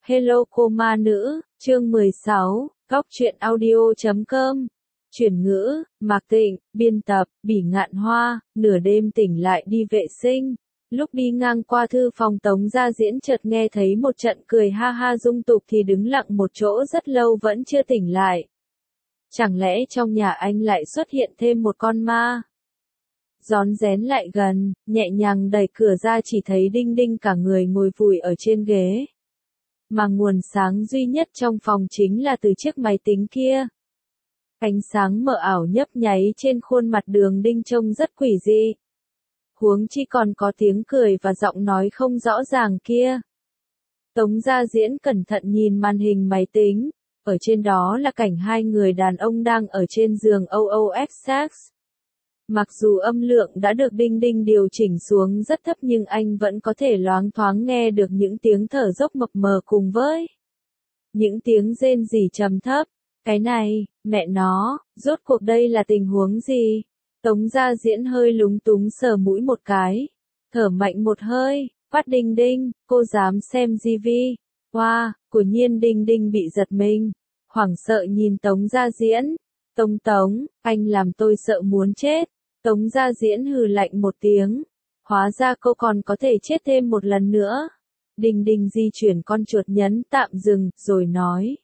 Hello cô ma nữ, chương 16, góc truyện audio.com. Chuyển ngữ, Mạc Tịnh, biên tập, Bỉ Ngạn Hoa, nửa đêm tỉnh lại đi vệ sinh. Lúc đi ngang qua thư phòng Tống Gia Diễn chợt nghe thấy một trận cười ha ha dung tục thì đứng lặng một chỗ rất lâu vẫn chưa tỉnh lại. Chẳng lẽ trong nhà anh lại xuất hiện thêm một con ma? Rón rén lại gần, nhẹ nhàng đẩy cửa ra chỉ thấy Đinh Đinh cả người ngồi vùi ở trên ghế. Mà nguồn sáng duy nhất trong phòng chính là từ chiếc máy tính kia. Ánh sáng mờ ảo nhấp nháy trên khuôn mặt Đường Đinh trông rất quỷ dị. Huống chi còn có tiếng cười và giọng nói không rõ ràng kia. Tống Gia Diễn cẩn thận nhìn màn hình máy tính, ở trên đó là cảnh hai người đàn ông đang ở trên giường OOX. Mặc dù âm lượng đã được Đinh Đinh điều chỉnh xuống rất thấp nhưng anh vẫn có thể loáng thoáng nghe được những tiếng thở dốc mập mờ cùng với những tiếng rên rỉ trầm thấp. Cái này, mẹ nó, rốt cuộc đây là tình huống gì? Tống Gia Diễn hơi lúng túng sờ mũi một cái, thở mạnh một hơi, quát Đinh Đinh, cô dám xem TV? Wow, của nhiên Đinh Đinh bị giật mình, hoảng sợ nhìn Tống Gia Diễn. Tống, anh làm tôi sợ muốn chết. Tống Gia Diễn hừ lạnh một tiếng. Hóa ra cô còn có thể chết thêm một lần nữa. Đinh Đinh di chuyển con chuột nhấn tạm dừng, rồi nói.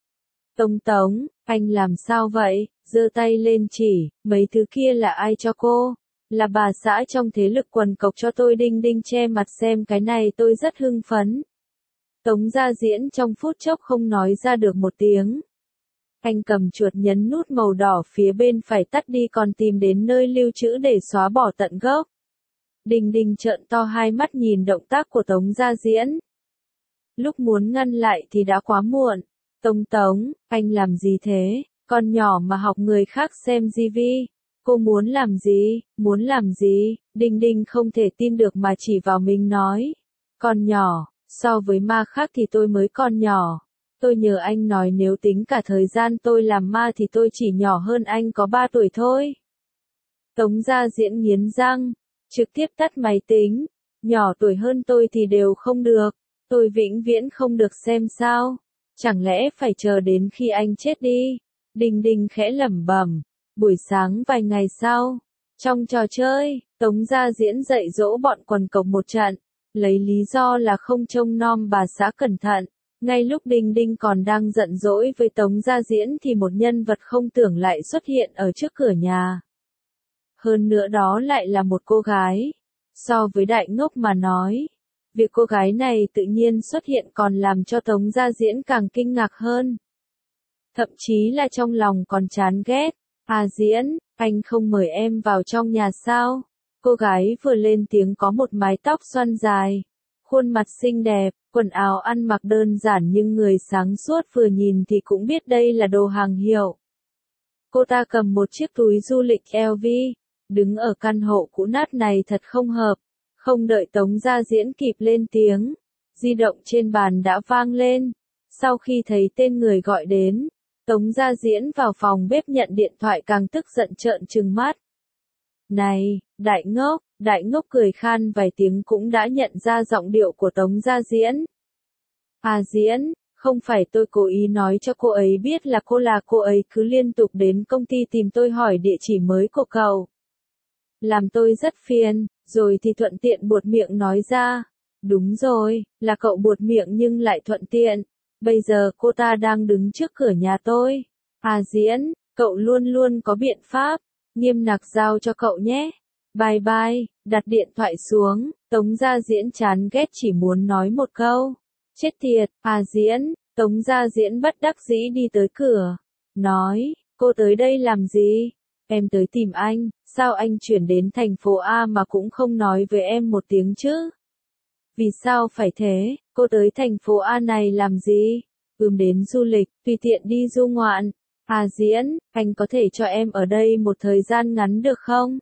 Tống, anh làm sao vậy? Giơ tay lên chỉ, mấy thứ kia là ai cho cô? Là bà xã trong thế lực quần cộc cho tôi. Đinh Đinh che mặt xem cái này tôi rất hưng phấn. Tống Gia Diễn trong phút chốc không nói ra được một tiếng. Anh cầm chuột nhấn nút màu đỏ phía bên phải tắt đi còn tìm đến nơi lưu trữ để xóa bỏ tận gốc. Đinh Đinh trợn to hai mắt nhìn động tác của Tống Gia Diễn. Lúc muốn ngăn lại thì đã quá muộn. Tống, anh làm gì thế? Con nhỏ mà học người khác xem TV. Cô muốn làm gì? Đinh Đinh không thể tin được mà chỉ vào mình nói. Con nhỏ, so với ma khác thì tôi mới con nhỏ. Tôi nhờ anh nói nếu tính cả thời gian tôi làm ma thì tôi chỉ nhỏ hơn anh có 3 tuổi thôi. Tống Gia Diễn nghiến răng, trực tiếp tắt máy tính. Nhỏ tuổi hơn tôi thì đều không được. Tôi vĩnh viễn không được xem sao. Chẳng lẽ phải chờ đến khi anh chết đi? Đinh Đinh khẽ lẩm bẩm. Buổi sáng vài ngày sau, trong trò chơi, Tống Gia Diễn dạy dỗ bọn quần cộc một trận, lấy lý do là không trông nom bà xã cẩn thận. Ngay lúc Đinh Đinh còn đang giận dỗi với Tống Gia Diễn thì một nhân vật không tưởng lại xuất hiện ở trước cửa nhà. Hơn nữa đó lại là một cô gái. So với Đại Ngốc mà nói, việc cô gái này tự nhiên xuất hiện còn làm cho Tống Gia Diễn càng kinh ngạc hơn. Thậm chí là trong lòng còn chán ghét. À Diễn, anh không mời em vào trong nhà sao? Cô gái vừa lên tiếng có một mái tóc xoăn dài, khuôn mặt xinh đẹp, quần áo ăn mặc đơn giản nhưng người sáng suốt vừa nhìn thì cũng biết đây là đồ hàng hiệu. Cô ta cầm một chiếc túi du lịch LV, đứng ở căn hộ cũ nát này thật không hợp. Không đợi Tống Gia Diễn kịp lên tiếng, di động trên bàn đã vang lên. Sau khi thấy tên người gọi đến, Tống Gia Diễn vào phòng bếp nhận điện thoại càng tức giận trợn trừng mắt. Này, Đại Ngốc cười khan vài tiếng cũng đã nhận ra giọng điệu của Tống Gia Diễn. À Diễn, không phải tôi cố ý nói cho cô ấy biết là cô ấy cứ liên tục đến công ty tìm tôi hỏi địa chỉ mới của cậu. Làm tôi rất phiền, rồi thì thuận tiện buột miệng nói ra. Đúng rồi, là cậu buột miệng nhưng lại thuận tiện. Bây giờ cô ta đang đứng trước cửa nhà tôi. À Diễn, cậu luôn luôn có biện pháp. Nghiêm nặc giao cho cậu nhé. Bye bye, đặt điện thoại xuống. Tống Gia Diễn chán ghét chỉ muốn nói một câu. Chết tiệt, à Diễn. Tống Gia Diễn bất đắc dĩ đi tới cửa. Nói, cô tới đây làm gì? Em tới tìm anh, sao anh chuyển đến thành phố A mà cũng không nói với em một tiếng chứ? Vì sao phải thế, cô tới thành phố A này làm gì? Đến du lịch, tùy tiện đi du ngoạn. À Diễn, anh có thể cho em ở đây một thời gian ngắn được không?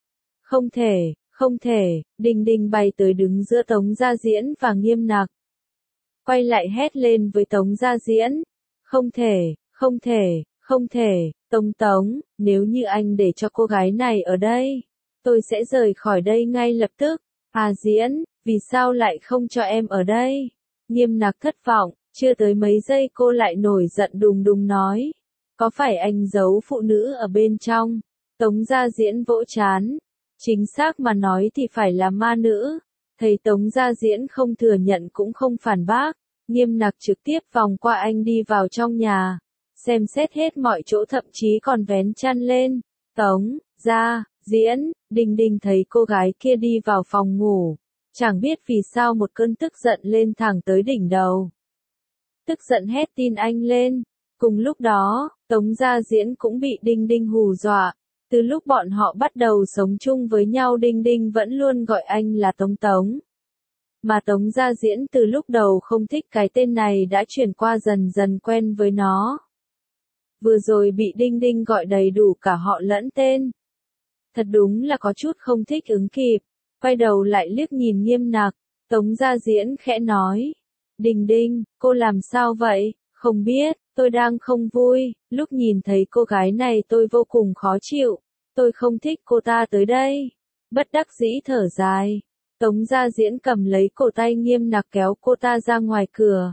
Không thể, Đinh Đinh bay tới đứng giữa Tống Gia Diễn và Nghiêm Nặc. Quay lại hét lên với Tống Gia Diễn. Không thể, Tống, nếu như anh để cho cô gái này ở đây, tôi sẽ rời khỏi đây ngay lập tức. À Diễn, vì sao lại không cho em ở đây? Nghiêm Nặc thất vọng, Chưa tới mấy giây cô lại nổi giận đùng đùng nói. Có phải anh giấu phụ nữ ở bên trong? Tống Gia Diễn vỗ trán. Chính xác mà nói thì phải là ma nữ. Thầy Tống Gia Diễn không thừa nhận cũng không phản bác. Nghiêm Nặc trực tiếp vòng qua anh đi vào trong nhà. Xem xét hết mọi chỗ, thậm chí còn vén chăn lên. Tống Gia Diễn, Đinh Đinh thấy cô gái kia đi vào phòng ngủ. Chẳng biết vì sao một cơn tức giận lên thẳng tới đỉnh đầu. Tức giận hét tin anh lên. Cùng lúc đó, Tống Gia Diễn cũng bị Đinh Đinh hù dọa. Từ lúc bọn họ bắt đầu sống chung với nhau, Đinh Đinh vẫn luôn gọi anh là Tống Tống. Mà Tống Gia Diễn từ lúc đầu không thích cái tên này đã chuyển qua dần dần quen với nó. Vừa rồi bị Đinh Đinh gọi đầy đủ cả họ lẫn tên. Thật đúng là có chút không thích ứng kịp. Quay đầu lại liếc nhìn Nghiêm Nặc, Tống Gia Diễn khẽ nói. Đinh Đinh, cô làm sao vậy? Không biết, tôi đang không vui. Lúc nhìn thấy cô gái này tôi vô cùng khó chịu. Tôi không thích cô ta tới đây. Bất đắc dĩ thở dài. Tống Gia Diễn cầm lấy cổ tay Nghiêm Nặc kéo cô ta ra ngoài cửa.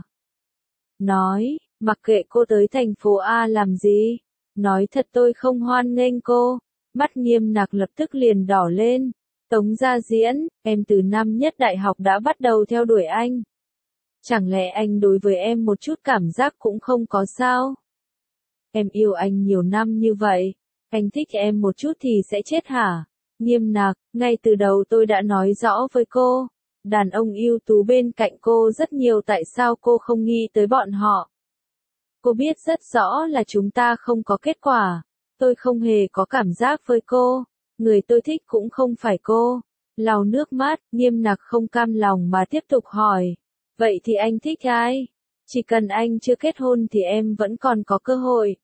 Nói, mặc kệ cô tới thành phố A làm gì. Nói thật tôi không hoan nghênh cô. Mắt Nghiêm Nặc lập tức liền đỏ lên. Tống Gia Diễn, em từ năm nhất đại học đã bắt đầu theo đuổi anh. Chẳng lẽ anh đối với em một chút cảm giác cũng không có sao? Em yêu anh nhiều năm như vậy, anh thích em một chút thì sẽ chết hả? Nghiêm Nặc, ngay từ đầu tôi đã nói rõ với cô, đàn ông ưu tú bên cạnh cô rất nhiều, tại sao cô không nghĩ tới bọn họ? Cô biết rất rõ là chúng ta không có kết quả, tôi không hề có cảm giác với cô, người tôi thích cũng không phải cô. Lau nước mắt, Nghiêm Nặc không cam lòng mà tiếp tục hỏi. Vậy thì anh thích ai? Chỉ cần anh chưa kết hôn thì em vẫn còn có cơ hội.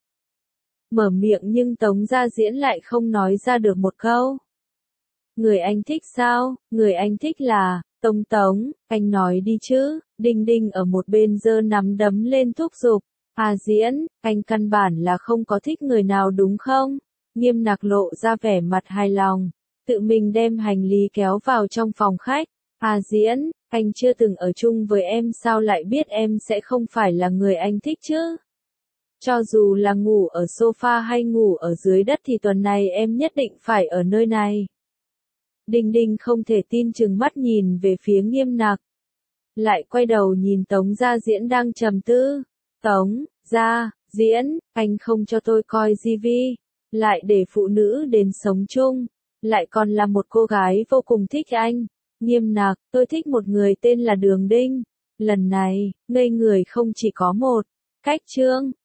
Mở miệng nhưng Tống Gia Diễn lại không nói ra được một câu. Người anh thích sao? Người anh thích là, Tống Tống, anh nói đi chứ. Đinh Đinh ở một bên giơ nắm đấm lên thúc giục. À Diễn, anh căn bản là không có thích người nào đúng không? Nghiêm Nặc lộ ra vẻ mặt hài lòng. Tự mình đem hành lý kéo vào trong phòng khách. À Diễn, anh chưa từng ở chung với em sao lại biết em sẽ không phải là người anh thích chứ? Cho dù là ngủ ở sofa hay ngủ ở dưới đất thì tuần này em nhất định phải ở nơi này. Đinh Đinh không thể tin trừng mắt nhìn về phía Nghiêm Nặc. Lại quay đầu nhìn Tống Gia Diễn đang trầm tư. Tống Gia Diễn, anh không cho tôi coi tivi, lại để phụ nữ đến sống chung, lại còn là một cô gái vô cùng thích anh. Nghiêm Nặc, tôi thích một người tên là Đường Đinh. Lần này, ngây người không chỉ có một. Cách chương